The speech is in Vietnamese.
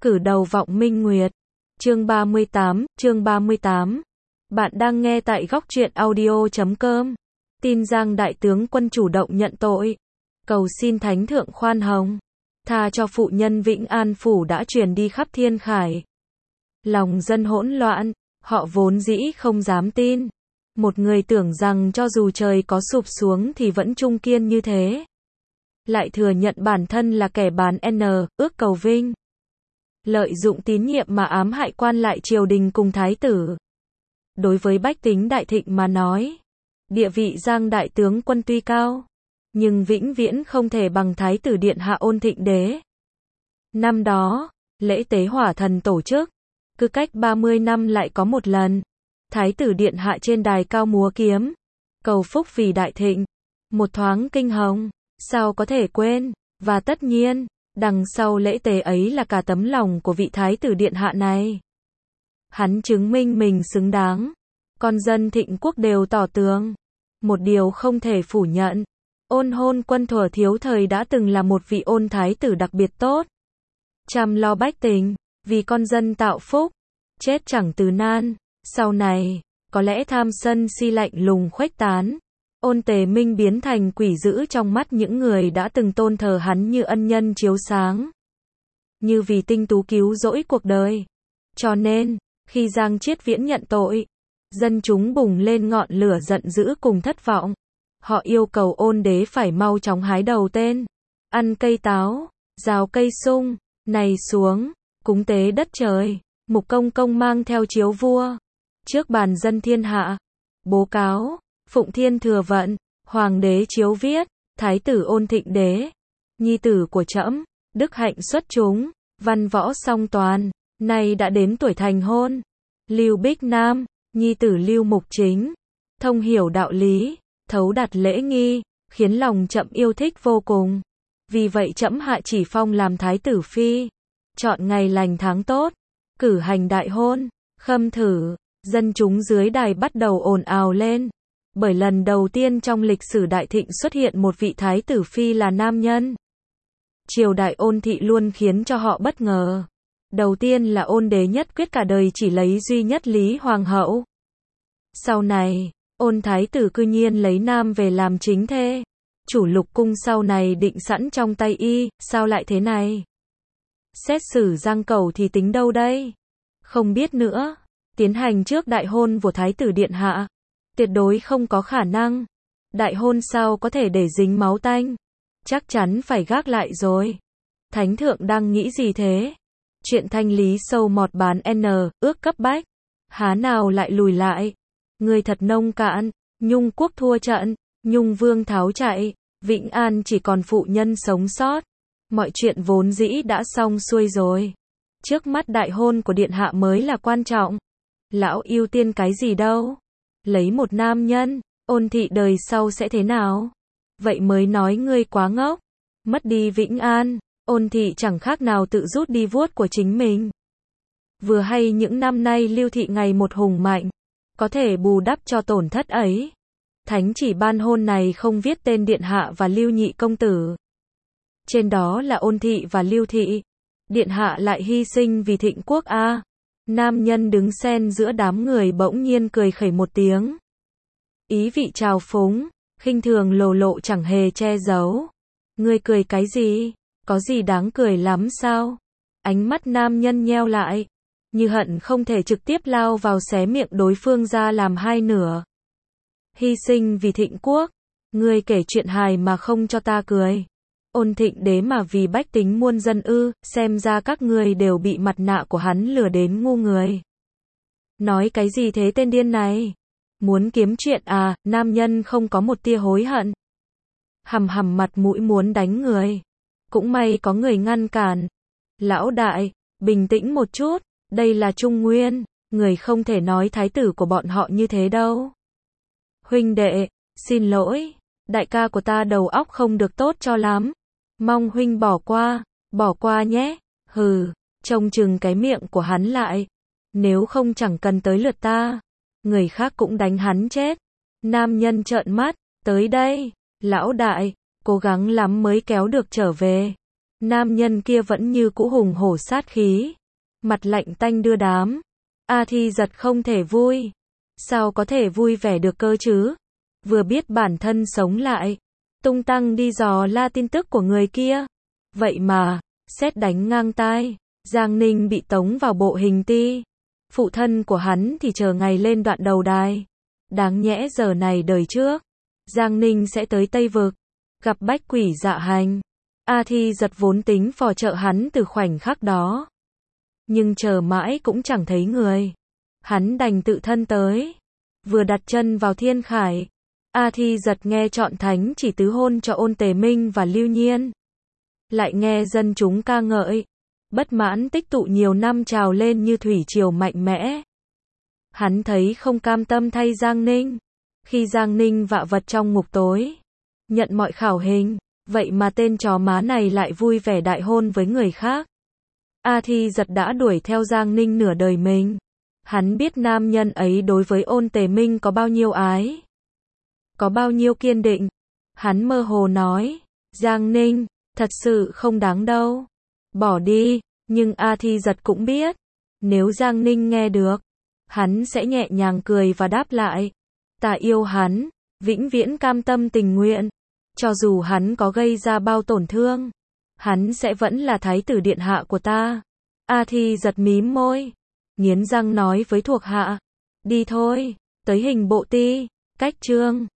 Cử đầu vọng minh nguyệt. Chương 38. Bạn đang nghe tại góc truyện audio.com. Tin Giang đại tướng quân chủ động nhận tội, cầu xin thánh thượng khoan hồng, tha cho phụ nhân Vĩnh An phủ đã truyền đi khắp thiên khải. Lòng dân hỗn loạn, họ vốn dĩ không dám tin. Một người tưởng rằng cho dù trời có sụp xuống thì vẫn trung kiên như thế. Lại thừa nhận bản thân là kẻ bán ước cầu vinh. Lợi dụng tín nhiệm mà ám hại quan lại triều đình cùng thái tử. Đối với bách tính Đại Thịnh mà nói, địa vị Giang đại tướng quân tuy cao, nhưng vĩnh viễn không thể bằng thái tử điện hạ Ôn Thịnh Đế. Năm đó, lễ tế hỏa thần tổ chức, cứ cách 30 năm lại có một lần. Thái tử điện hạ trên đài cao múa kiếm, cầu phúc vì Đại Thịnh. Một thoáng kinh hồng, sao có thể quên, và tất nhiên, đằng sau lễ tế ấy là cả tấm lòng của vị thái tử điện hạ này. Hắn chứng minh mình xứng đáng. Con dân Thịnh quốc đều tỏ tường. Một điều không thể phủ nhận, Ôn Hôn Quân thuở thiếu thời đã từng là một vị ôn thái tử đặc biệt tốt. Chăm lo bách tính, vì con dân tạo phúc, chết chẳng từ nan. Sau này, có lẽ tham sân si lạnh lùng khuếch tán. Ôn Tề Minh biến thành quỷ dữ trong mắt những người đã từng tôn thờ hắn như ân nhân chiếu sáng. Như vì tinh tú cứu rỗi cuộc đời. Cho nên, khi Giang Chiết Viễn nhận tội, dân chúng bùng lên ngọn lửa giận dữ cùng thất vọng. Họ yêu cầu Ôn Đế phải mau chóng hái đầu tên, ăn cây táo, rào cây sung, này xuống, cúng tế đất trời. Mục Công Công mang theo chiếu vua, trước bàn dân thiên hạ, bố cáo, Phụng Thiên thừa vận, Hoàng đế chiếu viết, Thái tử Ôn Thịnh Đế, nhi tử của trẫm, đức hạnh xuất chúng, văn võ song toàn, nay đã đến tuổi thành hôn. Lưu Bích Nam, nhi tử Lưu Mục Chính, thông hiểu đạo lý, thấu đạt lễ nghi, khiến lòng trẫm yêu thích vô cùng. Vì vậy trẫm hạ chỉ phong làm thái tử phi, chọn ngày lành tháng tốt, cử hành đại hôn. Khâm thử, dân chúng dưới đài bắt đầu ồn ào lên. Bởi lần đầu tiên trong lịch sử Đại Thịnh xuất hiện một vị thái tử phi là nam nhân. Triều đại Ôn thị luôn khiến cho họ bất ngờ. Đầu tiên là Ôn Đế nhất quyết cả đời chỉ lấy duy nhất Lý Hoàng hậu. Sau này, Ôn thái tử cư nhiên lấy nam về làm chính thê. Chủ Lục cung sau này định sẵn trong tay y, sao lại thế này? Xét xử Giang Cầu thì tính đâu đây? Không biết nữa. Tiến hành trước đại hôn của thái tử điện hạ. Tuyệt đối không có khả năng. Đại hôn sao có thể để dính máu tanh? Chắc chắn phải gác lại rồi. Thánh thượng đang nghĩ gì thế? Chuyện thanh lý sâu mọt bán ước cấp bách, há nào lại lùi lại? Người thật nông cạn. Nhung quốc thua trận, Nhung vương tháo chạy, Vĩnh An chỉ còn phụ nhân sống sót. Mọi chuyện vốn dĩ đã xong xuôi rồi. Trước mắt đại hôn của điện hạ mới là quan trọng. Lão ưu tiên cái gì đâu? Lấy một nam nhân, Ôn thị đời sau sẽ thế nào? Vậy mới nói ngươi quá ngốc. Mất đi Vĩnh An, Ôn thị chẳng khác nào tự rút đi vuốt của chính mình. Vừa hay những năm nay Lưu thị ngày một hùng mạnh, có thể bù đắp cho tổn thất ấy. Thánh chỉ ban hôn này không viết tên điện hạ và Lưu nhị công tử. Trên đó là Ôn thị và Lưu thị. Điện hạ lại hy sinh vì Thịnh quốc a. Nam nhân đứng xen giữa đám người bỗng nhiên cười khẩy một tiếng. Ý vị trào phúng, khinh thường lồ lộ chẳng hề che giấu. Ngươi cười cái gì? Có gì đáng cười lắm sao? Ánh mắt nam nhân nheo lại, như hận không thể trực tiếp lao vào xé miệng đối phương ra làm hai nửa. Hy sinh vì Thịnh quốc, ngươi kể chuyện hài mà không cho ta cười. Ôn Thịnh Đế mà vì bách tính muôn dân ư? Xem ra các ngươi đều bị mặt nạ của hắn lừa đến ngu người. Nói cái gì thế tên điên này? Muốn kiếm chuyện à? Nam nhân không có một tia hối hận. Hầm mặt mũi muốn đánh người. Cũng may có người ngăn cản. Lão đại, bình tĩnh một chút, đây là Trung Nguyên, người không thể nói thái tử của bọn họ như thế đâu. Huynh đệ, xin lỗi, đại ca của ta đầu óc không được tốt cho lắm. Mong huynh bỏ qua nhé. Hừ, trông chừng cái miệng của hắn lại. Nếu không chẳng cần tới lượt ta, người khác cũng đánh hắn chết. Nam nhân trợn mắt, tới đây, lão đại, cố gắng lắm mới kéo được trở về. Nam nhân kia vẫn như cũ hùng hổ sát khí, mặt lạnh tanh đưa đám. A Thi Giật không thể vui. Sao có thể vui vẻ được cơ chứ? Vừa biết bản thân sống lại, tung tăng đi dò la tin tức của người kia. Vậy mà, sét đánh ngang tai, Giang Ninh bị tống vào bộ hình ti. Phụ thân của hắn thì chờ ngày lên đoạn đầu đài. Đáng nhẽ giờ này đời trước, Giang Ninh sẽ tới Tây Vực, gặp bách quỷ dạ hành. A Thi Giật vốn tính phò trợ hắn từ khoảnh khắc đó. Nhưng chờ mãi cũng chẳng thấy người. Hắn đành tự thân tới. Vừa đặt chân vào thiên khải, A Thi Giật nghe chọn thánh chỉ tứ hôn cho Ôn Tề Minh và Lưu Nhiên. Lại nghe dân chúng ca ngợi. Bất mãn tích tụ nhiều năm trào lên như thủy triều mạnh mẽ. Hắn thấy không cam tâm thay Giang Ninh. Khi Giang Ninh vạ vật trong ngục tối, nhận mọi khảo hình, vậy mà tên chó má này lại vui vẻ đại hôn với người khác. A Thi Giật đã đuổi theo Giang Ninh nửa đời mình. Hắn biết nam nhân ấy đối với Ôn Tề Minh có bao nhiêu ái, có bao nhiêu kiên định. Hắn mơ hồ nói, Giang Ninh, thật sự không đáng đâu. Bỏ đi, nhưng A Thi Giật cũng biết, nếu Giang Ninh nghe được, hắn sẽ nhẹ nhàng cười và đáp lại, ta yêu hắn, vĩnh viễn cam tâm tình nguyện. Cho dù hắn có gây ra bao tổn thương, hắn sẽ vẫn là thái tử điện hạ của ta. A Thi Giật mím môi, nghiến răng nói với thuộc hạ, đi thôi, tới hình bộ ti, cách trương.